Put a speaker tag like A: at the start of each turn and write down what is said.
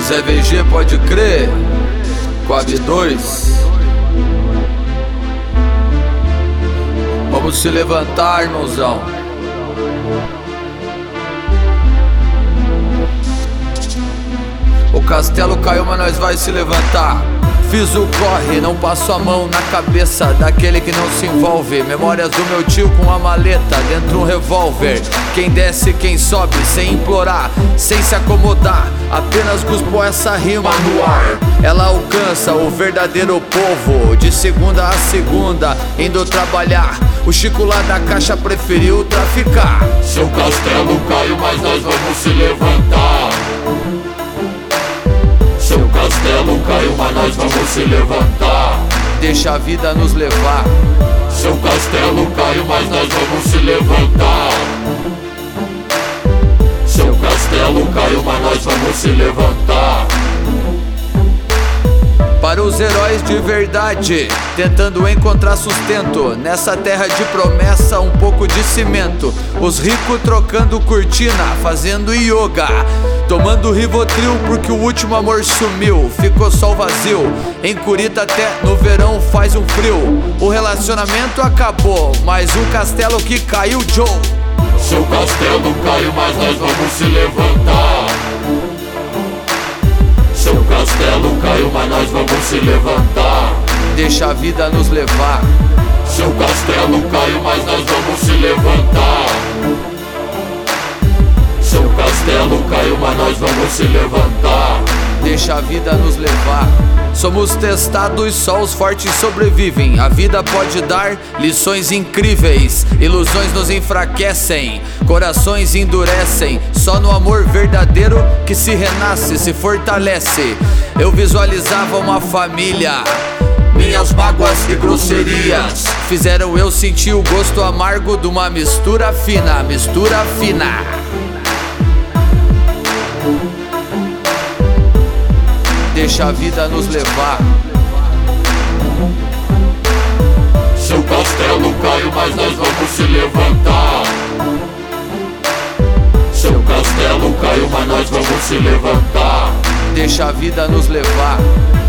A: Zé VG, pode crer. Coab 2. Vamos se levantar, irmãozão. O castelo caiu, mas nós vai se levantar. Fiz o corre, não passo a mão na cabeça daquele que não se envolve. Memórias do meu tio com a maleta dentro um revólver. Quem desce, quem sobe, sem implorar, sem se acomodar, apenas cuspo essa rima no ar. Ela alcança o verdadeiro povo, de segunda a segunda, indo trabalhar. O Chico lá da caixa preferiu traficar.
B: Seu castelo caiu, mas nós vamos se levantar. Seu castelo caiu, mas nós vamos se levantar.
A: Deixa a vida nos levar.
B: Seu castelo caiu, mas nós vamos se levantar. Seu castelo caiu, mas nós vamos se levantar.
A: Para os heróis de verdade, tentando encontrar sustento nessa terra de promessa, um pouco de cimento. Os ricos trocando cortina, fazendo yoga, tomando Rivotril porque o último amor sumiu. Ficou só o vazio, em Curitiba até no verão faz um frio. O relacionamento acabou, mas um castelo que caiu, Joe.
B: Seu castelo caiu, mas nós vamos se levantar. Seu castelo caiu, mas nós vamos se levantar.
A: Deixa a vida nos levar.
B: Seu castelo caiu, mas nós vamos se levantar. Seu castelo caiu, mas nós vamos se levantar.
A: Deixa a vida nos levar. Somos testados, só os fortes sobrevivem. A vida pode dar lições incríveis. Ilusões nos enfraquecem, corações endurecem. Só no amor verdadeiro que se renasce, se fortalece. Eu visualizava uma família. Minhas mágoas e grosserias fizeram eu sentir o gosto amargo de uma mistura fina, mistura fina. Deixa a vida nos levar.
B: Seu castelo caiu, mas nós vamos se levantar. Seu castelo caiu, mas nós vamos se levantar.
A: Deixa a vida nos levar.